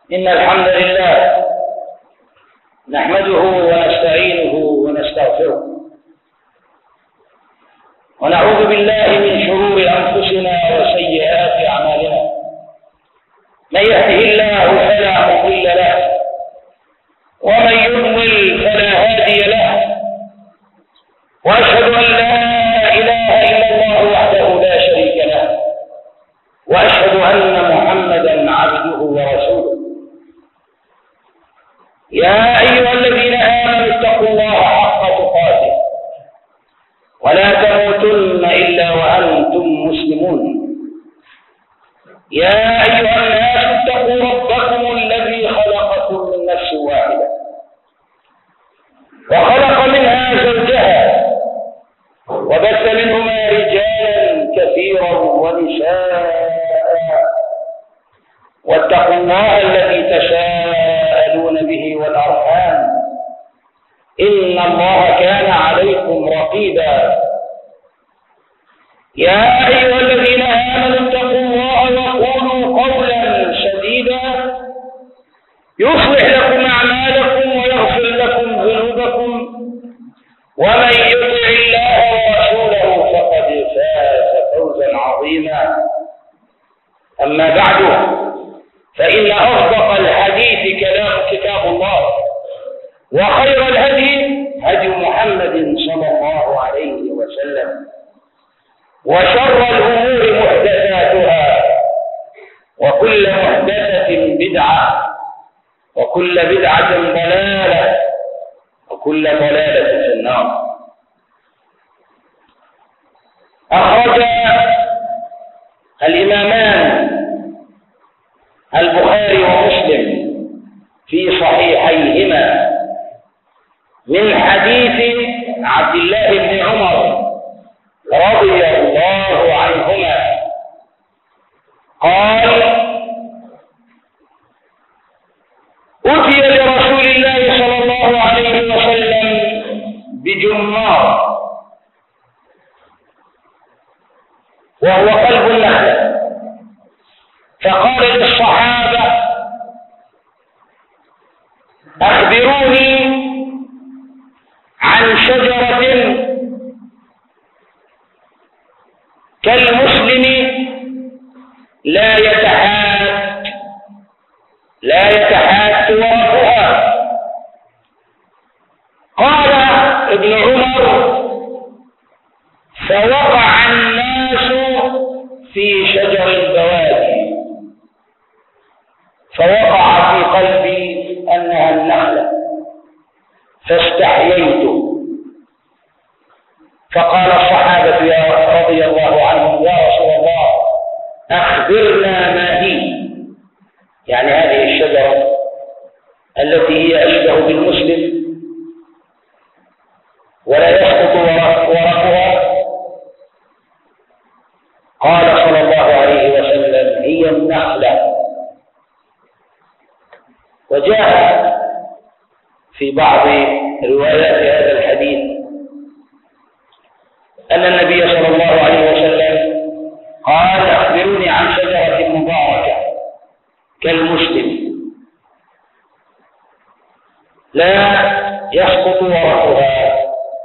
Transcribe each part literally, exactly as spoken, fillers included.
إن الحمد لله نحمده ونستعينه ونستغفره ونعوذ بالله من شرور أنفسنا وسيئات أعمالنا. من يهده الله فلا مضل له ومن يضلل فلا هادي له، وأشهد أن لا إله إلا الله وحده لا شريك له، وأشهد أن محمدا عبده ورسوله. يا أيها الذين آمنوا اتقوا الله حق تقاته ولا تموتن إلا وأنتم مسلمون. يا أيها الناس اتقوا ربكم الذي خلقكم من نفس واحدة وخلق منها زوجها وبث منهما رجالا كثيرا ونساء، واتقوا الله الذي تساءلون به والأرحام إن الله كان عليكم رقيبا. يا أيها الذين آمنوا اتقوا الله وقولوا قولا سديدا يصلح لكم أعمالكم ويغفر لكم ذنوبكم، ومن يطع الله ورسوله فقد فاز فوزا عظيما. أما بعد، فإن أصدق الحديث كلام كتاب الله، وخير الهدي هدي محمد صلى الله عليه وسلم، وشر الأمور محدثاتها، وكل محدثة بدعة، وكل بدعة ضلالة، وكل ضلالة في النار. أخرج الإمامان البخاري ومسلم في صحيحيهما من حديث عبد الله بن عمر رضي الله عنهما قال: أتي لرسول الله صلى الله عليه وسلم بجمار وهو قلب النخلة، فقال للصحابة: أخبروني عن شجرة كالمسلم لا يتحات لا يتحات ورقها. قال ابن عمر: فوقع الناس في شجر البوادي، فوقع في قلبي أنها النخلة، فاستحييت. فقال الصحابة يا رضي الله عنهم: يا رسول الله أخبرنا ما هي، يعني هذه الشجرة التي هي أشبه بالمسلم ولا يسقط ورقها. قال صلى الله عليه وسلم: هي النخلة. وجاء في بعض روايات هذا الحديث أن النبي صلى الله عليه وسلم قال: أخبروني عن شجرة مباركة كالمسلم لا يسقط ورقها.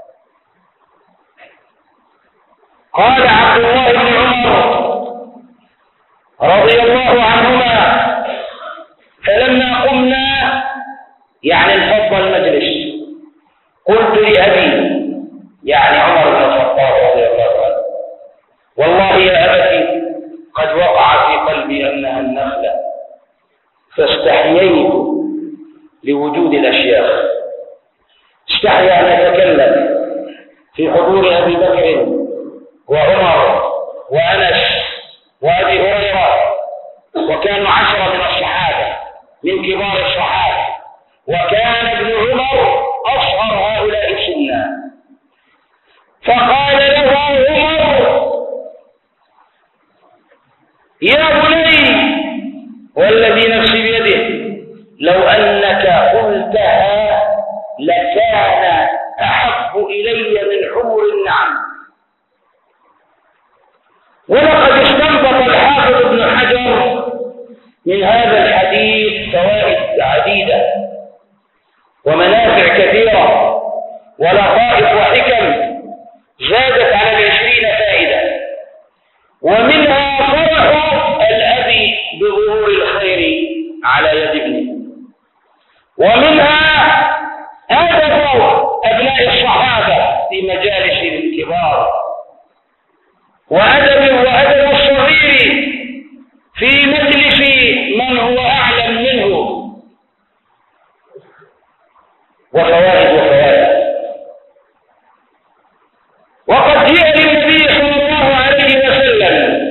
قال عبد الله بن عمر رضي الله عنهما: فلما قمنا، يعني انفض المجلس، قلت لأبي، يعني عمر بن الخطاب رضي الله عنه: والله يا أبتي قد وقع في قلبي أنها النخلة، فاستحييت لوجود الأشياخ. استحيا أن أتكلم في حضور أبي بكر وعمر وأنس وأبي هريرة، وكانوا عشرة من الصحابة من كبار الصحابة، وكان ابن عمر أصغر هؤلاء سنا. فقال له عمر: يا بني والذي نفسي بيده لو أنك قلتها لكان أحب إلي من حمر النعم. ولقد استنبط الحافظ ابن حجر من هذا الحديث فوائد ولطائف وحكم زادت على العشرين فائدة، ومنها فرح الأب بظهور الخير على يد ابنه، ومنها أدب أبناء الصحابة في مجالس الكبار، وأدب وأدب الصغير في مجلس من هو أعلم منه، وفوائد وفوائد. وقد جاء للنبي صلى الله عليه وسلم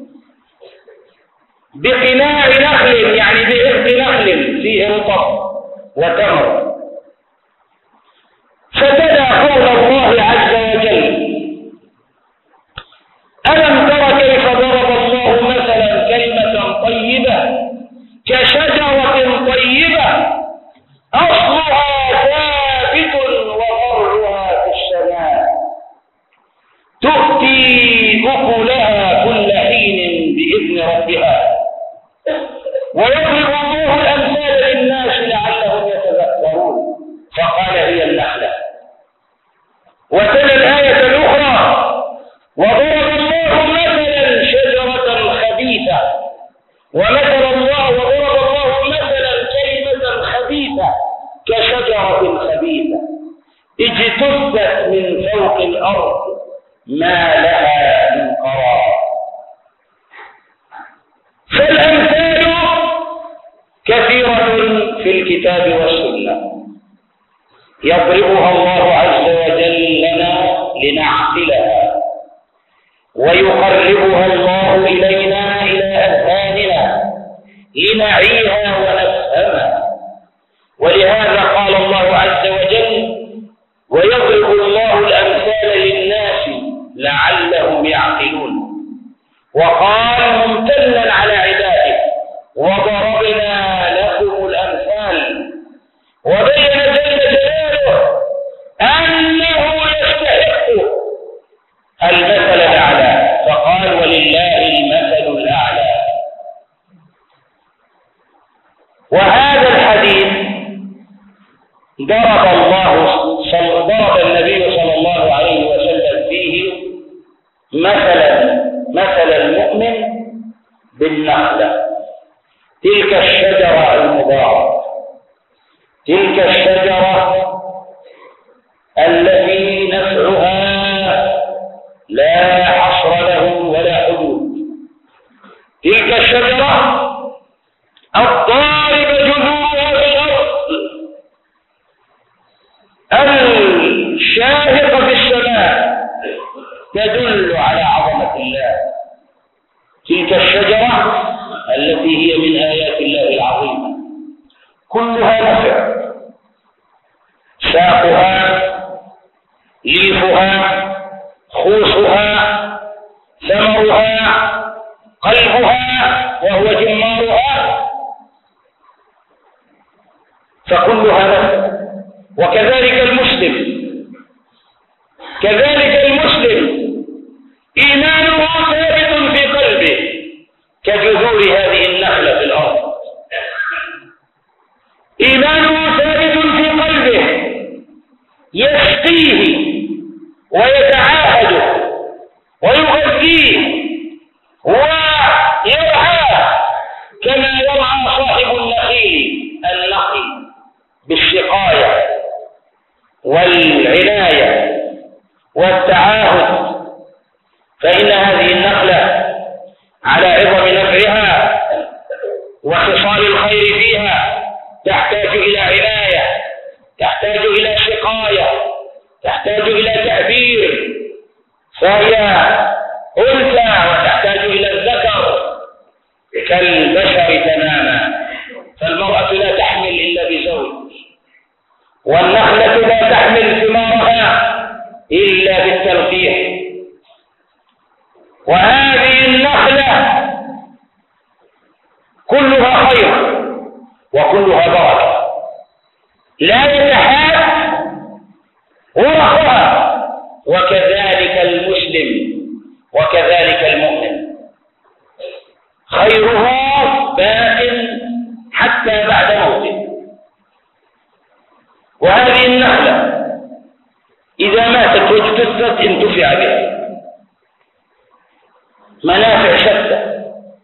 بقناع نخل، يعني بعقد نخل فيه رطب وتمر، فتلا قول الله عز وجل: ألم تر كيف ضرب الله مثلا كلمة طيبة كشجرة طيبة أصلها ثابت وفرعها في السماء تؤتي أكلها كل حين بإذن ربها ويضرب الله الأمثال للناس لعلهم يتذكرون. فقال: هي النخلة. وتلا الآية الأخرى: وضرب الله مثلا شجرة خبيثة ومثل الله وضرب الله مثلا كلمة خبيثة كشجرة خبيثة اجتثت من فوق الأرض ما لها من قرار. فالأمثال كثيرة في الكتاب والسنة يضربها الله عز وجل لنا لنعقلها، ويقربها الله إلينا إلى أذهاننا لنعيها ونفهمها. ولهذا قال الله عز وجل: ويضرب الله الأمثال للناس لعلهم يعقلون. وقال ممتنا على عباده: وضربنا لكم الأمثال. وبين جل جلاله أنه يستحق المثل الأعلى، فقال: ولله المثل الأعلى. وهذا الحديث ضرب الله ضرب النبي صلى الله عليه وسلم فيه مثلا مثل المؤمن بالنخلة، تلك الشجرة المباركة، تلك الشجرة التي نفعها لا حصر له ولا حدود، تلك الشجرة الضارب جذورها الشرق الشاهقة في السماء تدل على عظمة الله، تلك الشجرة التي هي من آيات الله العظيمة، كلها نفع، ساقها، ليفها، خوصها، ثمرها، قلبها وهو جمارها، فكلها نفع. وكذلك المسلم، كذلك المسلم إيمانه ثابت في قلبه كجذور هذه النخلة في الأرض، إيمانه ثابت في قلبه يسقيه ويتعاهده ويغذيه ويرعاه كما يرعى صاحب النخيل النخل بالسقاية والعناية والتعاهد. فإن هذه النخلة على عظم نفعها وخصال الخير فيها تحتاج إلى عناية، تحتاج إلى سقاية، تحتاج إلى تعبير، فهي أنثى وتحتاج إلى الذكر كالبشر تماما. فالمرأة لا تحمل إلا بزوج، والنخلة لا تحمل ثمارها إلا بالتلقيح. وهذه النخلة كلها خير وكلها بركة، لا يتحاد ورقها. وكذلك المسلم وكذلك المؤمن خيره باق حتى بعد موته. وهذه النخلة إذا ماتت واجتثت انتفع بها، منافع شتى،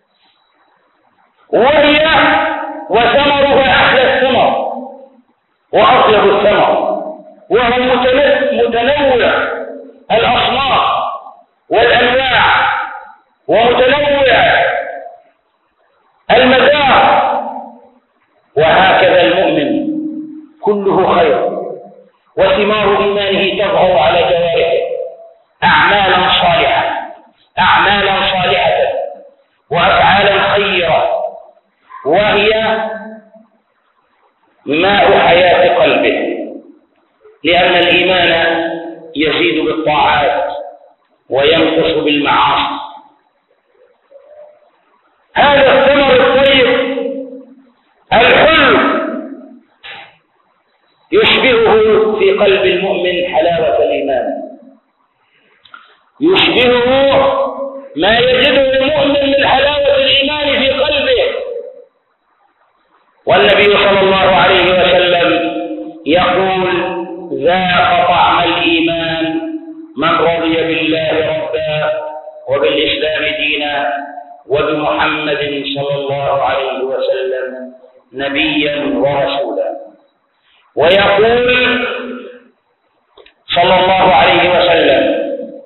وهي وثمرها أحلى الثمر وأطيب الثمر، وهو متنوع الأصناف والأنواع ومتنوع المذاق. وهكذا المؤمن كله خير، وثمار إيمانه تظهر على جوارحه أعمالا صالحة أعمالا صالحة وأفعالا خيرة، وهي ماء حياة قلبه، لأن الإيمان يزيد بالطاعات وينقص بالمعاصي. هذا الثمر الطيب الحلو يشبهه في قلب المؤمن حلاوة الإيمان، يشبهه ما يجده المؤمن من حلاوة الإيمان في قلبه. والنبي صلى الله عليه وسلم يقول: ذاق طعم الإيمان من رضي بالله ربا وبالإسلام دينا وبمحمد صلى الله عليه وسلم نبيا ورسولا. ويقول صلى الله عليه وسلم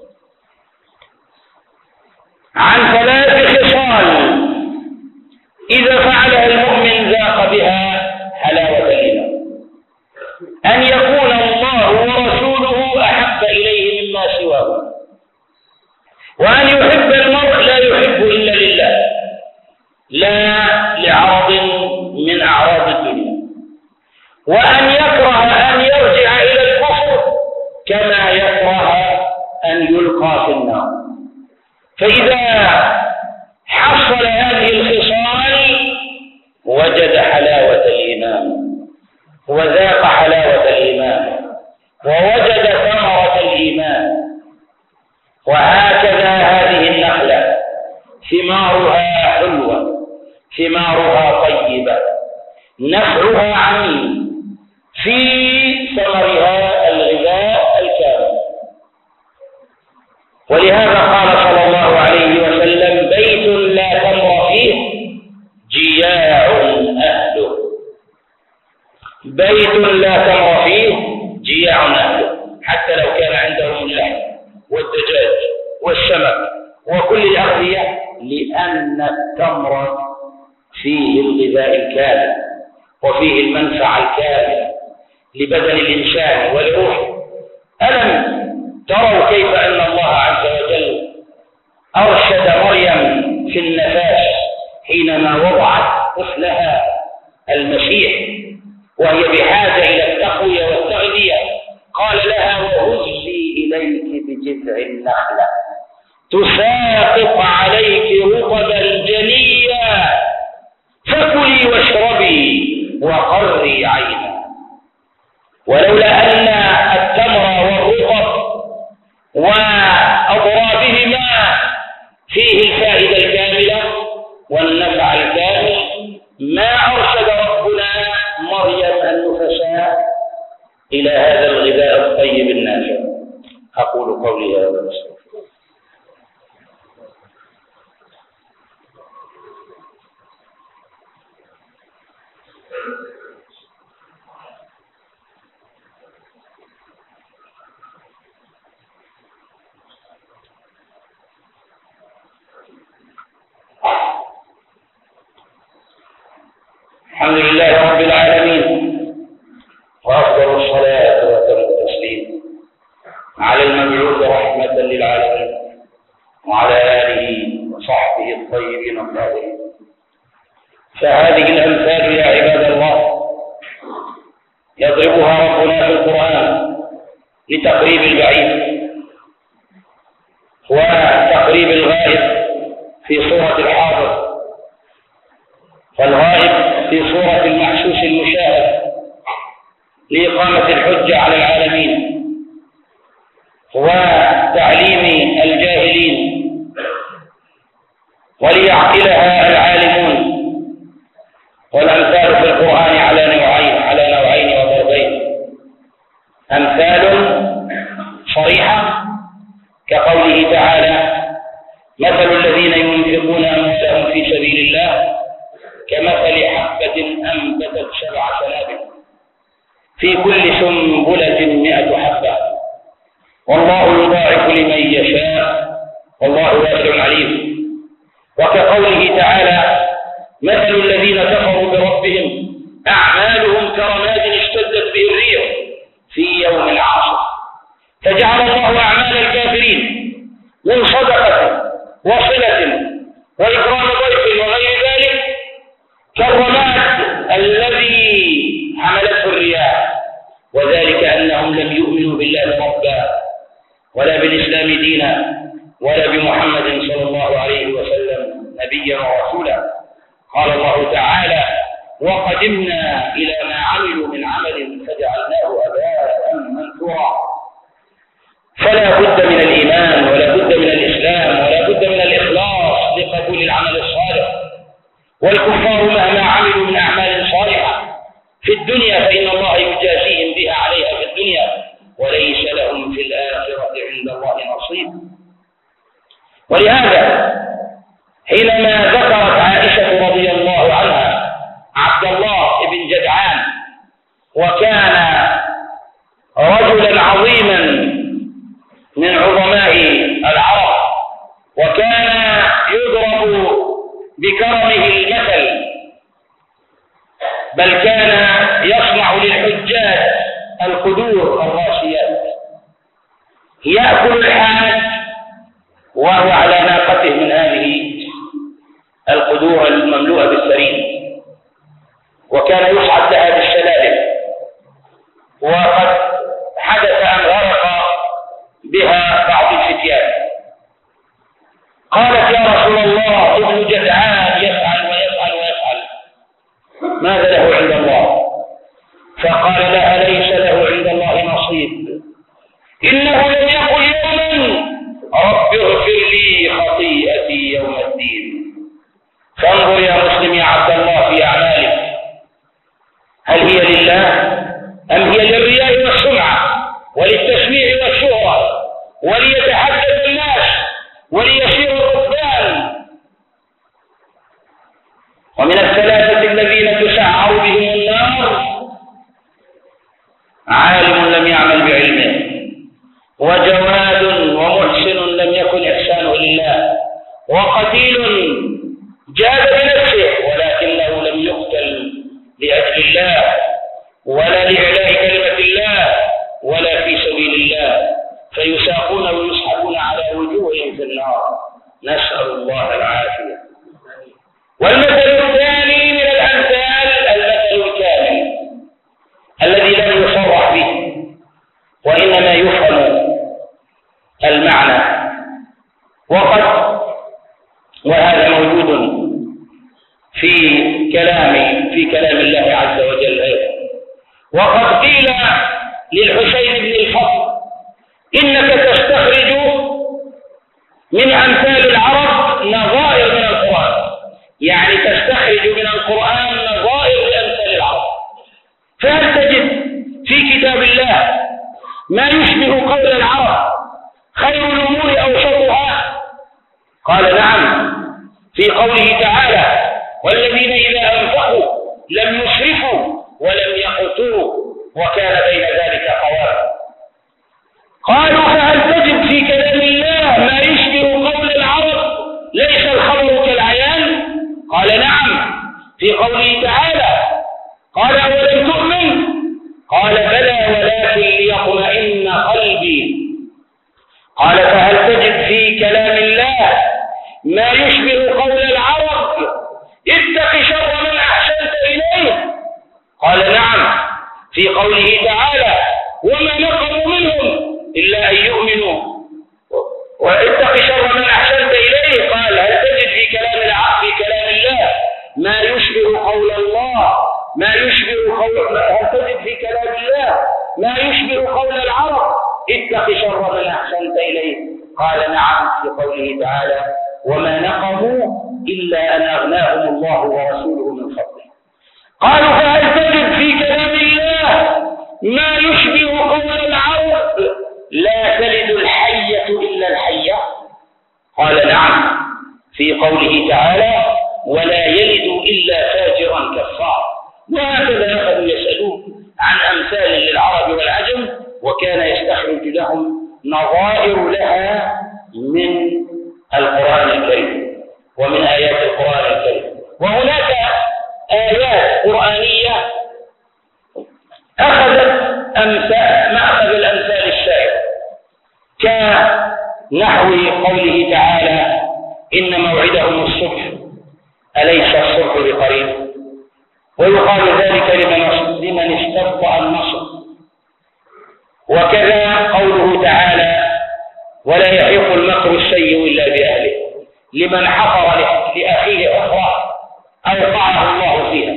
عن ثلاث خصال إذا فعلها المؤمن ذاق بها حلاوة الإيمان: أن يكون الله ورسوله أحب إليه مما سواه، وأن يحب المرء لا يحب إلا لله لا لعرض من أعراض الدنيا، وأن يكره أن يرجع إلى الكفر كما يكره أن يلقى في النار. فإذا حصل هذه الخصال وجد حلاوة الإيمان وذاق حلاوة الإيمان ووجد ثمرة الإيمان. وهكذا هذه النخلة ثمارها حلوة، ثمارها طيبة، نفعها عميم، في ثمرها الغذاء الكامل. ولهذا قال صلى الله عليه وسلم: بيت لا تمر فيه جياع أهله. بيت لا تمر فيه جياع أهله، حتى لو كان عندهم اللحم والدجاج والسمك وكل الأغذية، لأن التمر فيه الغذاء الكامل وفيه المنفعة الكاملة لبدن الإنسان ولروحه. ألم تروا كيف أن الله عز وجل أرشد مريم في النفاس حينما وضعت طفلها المسيح وهي بحاجة إلى التقوية والتغذية؟ قال لها: وهزي إليك بجذع النخلة تساقط عليك رطبا جنيا فكلي واشربي وقري عينا. ولولا أن التمر والرطب وأضرابهما فيه الفائدة الكاملة والنفع الكامل ما أرشد ربنا مريم النفساء إلى هذا الغذاء الطيب النافع. أقول قولي هذا واستغفر. الحمد لله رب العالمين، وأفضل الصلاة وأتم التسليم على المبعوث رحمة للعالمين وعلى آله وصحبه الطيبين الطاهرين. فهذه الأمثال يا عباد الله يضربها ربنا في القرآن لتقريب البعيد وتقريب الغائب في صورة الحاضر، والغائب في صورة المحسوس المشاهد، لإقامة الحجة على العالمين وتعليم الجاهلين وليعقلها العالمون. والأمثال في القرآن على نوعين على نوعين وضربين: أمثال كقوله تعالى: مثل الذين ينفقون أموالهم في سبيل الله كمثل حبة أنبتت سبع سنابل في كل سنبلة مئة حبة والله يضاعف لمن يشاء والله واسع عليم. وكقوله تعالى: مثل الذين كفروا بربهم أعمالهم كرماد اشتدت به الريح في يوم عاصف فجعل الله أعمال الكافرين من صدقة وصلة وإكرام ضيف وغير ذلك كالرماد الذي حملته الرياح، وذلك أنهم لم يؤمنوا بالله ربا ولا بالإسلام دينا ولا بمحمد صلى الله عليه وسلم نبيا ورسولا. قال الله تعالى: وقدمنا إلى ما عملوا من عمل فجعلناه هباء منثورا. فلا بد من الإيمان ولا بد من الإسلام ولا بد من الإخلاص لقبول العمل الصالح. والكفار مهما عملوا من أعمال صالحة في الدنيا فإن الله يجازيهم بها عليها في الدنيا وليس لهم في الآخرة عند الله نصيب. ولهذا حينما ذكرت عائشة رضي الله عنها عبد الله بن جدعان وكان رجلا عظيما من عظماء العرب وكان يضرب بكرمه المثل، بل كان يصنع للحجاج القدور الراسيات يأكل الحاج وهو على ناقته من هذه القدور المملوءة بالسرير، وكان يصعد لها بالسلالم، وقد حدث أن غرق بها بعض الفتيان. قالت: يا رسول الله ابن جدعان يفعل ويفعل ويفعل، ماذا له عند الله؟ فقال لها: ليس له عند الله نصيب، إنه لم يقل يوما رب اغفر لي خطيئتي يوم الدين. فانظر يا مسلم يا عبد الله في أعمالك، هل هي لله أم هي للرياء والسمعة وللتسميع والشهرة وليتحدث الناس وليسير الركبان؟ ومن الثلاثة الذين تسعر بهم النار عالم لم يعمل بعلمه، وجواد ومحسن لم يكن إحسانه لله، وقتيل جاد بنفسه ولكنه لم يقتل لأجل الله ولا لإعلاء كلمة الله ولا في سبيل الله، فيساقون ويسحبون على وجوههم في النار، نسأل الله العافية. والمثل الثاني من الأمثال المثل الكامل الذي لم يصرح به وإنما يفهم المعنى، وقد وهذا موجود في كلام في كلام الله عز وجل أيضا. وقد قيل للحسين بن الفضل: إنك تستخرج من أمثال العرب نظائر من القرآن، يعني تستخرج من القرآن نظائر لأمثال العرب، فهل تجد في كتاب الله ما يشبه قول العرب خير الأمور أوسطها؟ قال: نعم، في قوله تعالى: والذين إذا أنفقوا لم يسرفوا ولم يقتروا وكان بين ذلك قواما. قالوا: فهل تجد في كلام الله ما يشبه قول العرب ليس الخبر كالعيان؟ قال: نعم، في قوله تعالى: قال: أولم تؤمن؟ قال: بلى ولكن ليطمئن قلبي. قال: فهل تجد في كلام الله ما يشبه قول العرب اتق شر من أحسنت إليه؟ قال: نعم، في قوله تعالى: وما نقموا منهم إلا أن يؤمنوا واتق شر من أحسنت إليه. قال: هل تجد في كلام العرب في كلام الله ما يشبه قول الله ما يشبه قول هل تجد في كلام الله ما يشبه قول العرب اتق شر من أحسنت إليه؟ قال: نعم، في قوله تعالى: وما نقموا إلا أن أغناهم الله ورسوله من فضله. قالوا: فهل تجد في كلام الله ما يشبه قول العرب لا تلد الحي الحية إلا الحية؟ قال نعم، في قوله تعالى ولا يلد إلا فاجرا كفارا. وهكذا أخذوا يسألون عن أمثال للعرب والعجم، وكان يستخرج لهم نظائر لها من القرآن الكريم ومن آيات القرآن الكريم. وهناك آيات قرآنية أخذت أمثال مأخذ الأمثال الشائعة، كنحو قوله تعالى إن موعدهم الصبح أليس الصبح بقريب، ويقال ذلك لمن استبطأ النصر. وكذا قوله تعالى ولا يحيق المكر السيء إلا بأهله، لمن حفر لأخيه حفرة أوقعه الله فيها.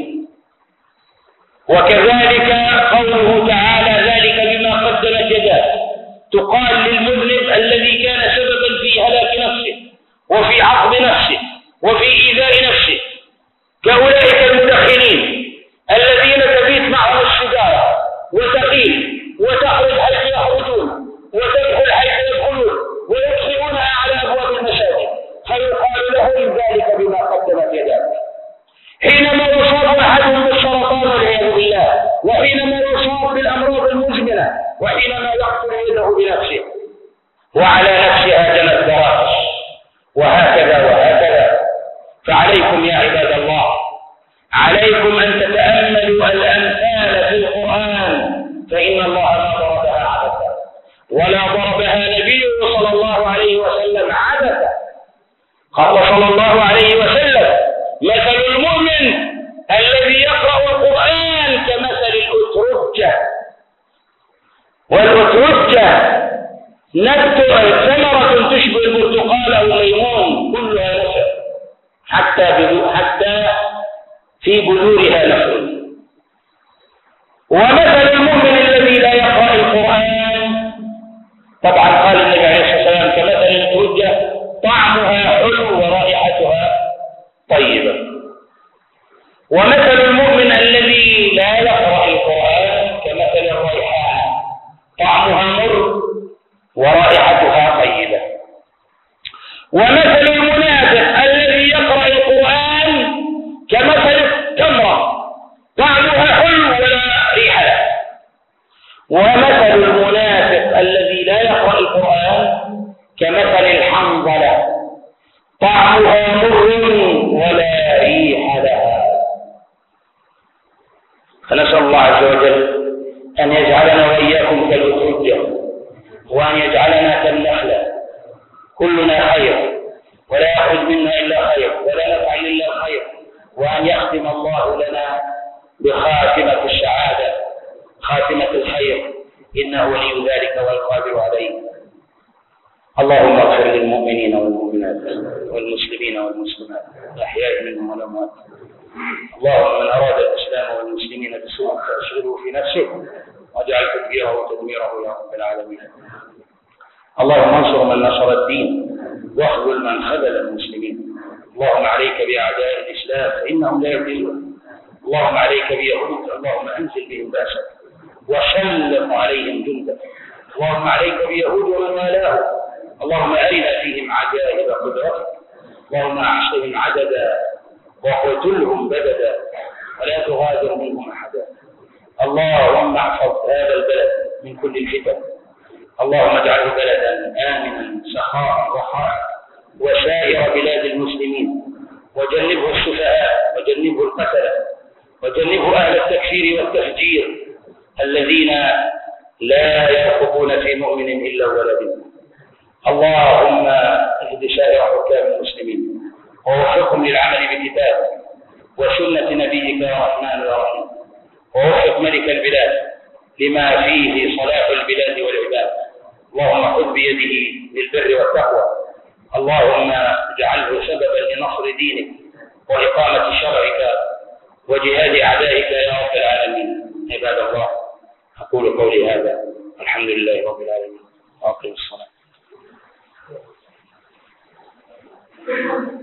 وكذلك قوله تعالى ذلك بما قدمت يداه، تقال للمذنب الذي كان سببا في هلاك نفسه وفي عقب نفسه وفي إيذاء نفسه، كأولئك المدخنين الذين تبيت معهم السجارة وتقيل وتخرج حيث يخرجون وتدخل حيث يدخلون ويطفئونها على أبواب المساجد، فيقال لهم ذلك بما قدمت يداك. حينما يصاب أحدهم بالسرطان والعياذ بالله، وحينما يصاب بالأمراض المزمنة، وحينما يقتل يده بنفسه وعلى نفسها جنت براس، وهكذا وهكذا. فعليكم يا عباد الله، عليكم أن تتأملوا الأمثال في القرآن، فإن الله ما ضربها عبثا ولا ضربها نبيه صلى الله عليه وسلم عبثا. قال صلى الله عليه وسلم مثل المؤمن الذي يقرأ القرآن كمثل الأترجة، والأترجة نبت ثمرة تشبه البرتقال أو الليمون كلها نسل حتى حتى في بذورها نخل. ومثل المؤمن الذي لا يقرأ القرآن، طبعا قال النبي عليه الصلاة والسلام كمثل الأترجة طعمها حلو ورائحتها طيبة. ومثل المؤمن الذي لا يقرأ القرآن كمثل الريحان طعمها مر ورائحتها طيبة. ومثل المنافق الذي يقرأ القرآن كمثل التمرة طعمها حلو ولا ريح له. ومثل المنافق الذي لا يقرأ القرآن كمثل الحنظلة طعمها مر ولا ريح لها. فنسأل الله عز وجل أن يجعلنا وإياكم كالأترجة، وأن يجعلنا كالنخلة كلنا خير ولا يخرج منا إلا خير ولا نفعل إلا الخير، وأن يختم الله لنا بخاتمة السعادة خاتمة الخير، إنه ولي ذلك والقادر عليه. اللهم اغفر للمؤمنين والمؤمنات والمسلمين والمسلمات الأحياء منهم والأموات. اللهم من أراد الإسلام والمسلمين بسوء فأشغله في نفسه واجعل تدبيره وتدميره يا رب العالمين. اللهم انصر من نصر الدين واخذل من خذل المسلمين. اللهم عليك بأعداء الإسلام فإنهم لا يضلون. اللهم عليك بيهود، اللهم أنزل بهم بأسك وسلط عليهم جندك. اللهم عليك بيهود ومن والاه، اللهم أرنا فيهم عجائب قدرتك. اللهم أحصهم عددا وقتلهم بددا ولا تغادر منهم أحدا. اللهم احفظ هذا البلد من كل الفتن. اللهم اجعله بلدا آمنا سخاء رخاء وسائر بلاد المسلمين، وجنبه السفهاء وجنبه القتلة وجنبه أهل التكفير والتفجير الذين لا يرقبون في مؤمن إلا ولد. اللهم اهد سائر حكام المسلمين ووفقهم للعمل بكتابك وسنة نبيك يا رحمن يا رحيم، ووفق ملك البلاد لما فيه صلاح البلاد والعباد. اللهم خذ بيده للبر والتقوى. اللهم اجعله سببا لنصر دينك وإقامة شرعك وجهاد أعدائك يا رب العالمين. عباد الله، أقول قولي هذا، الحمد لله رب العالمين، وأقم الصلاة.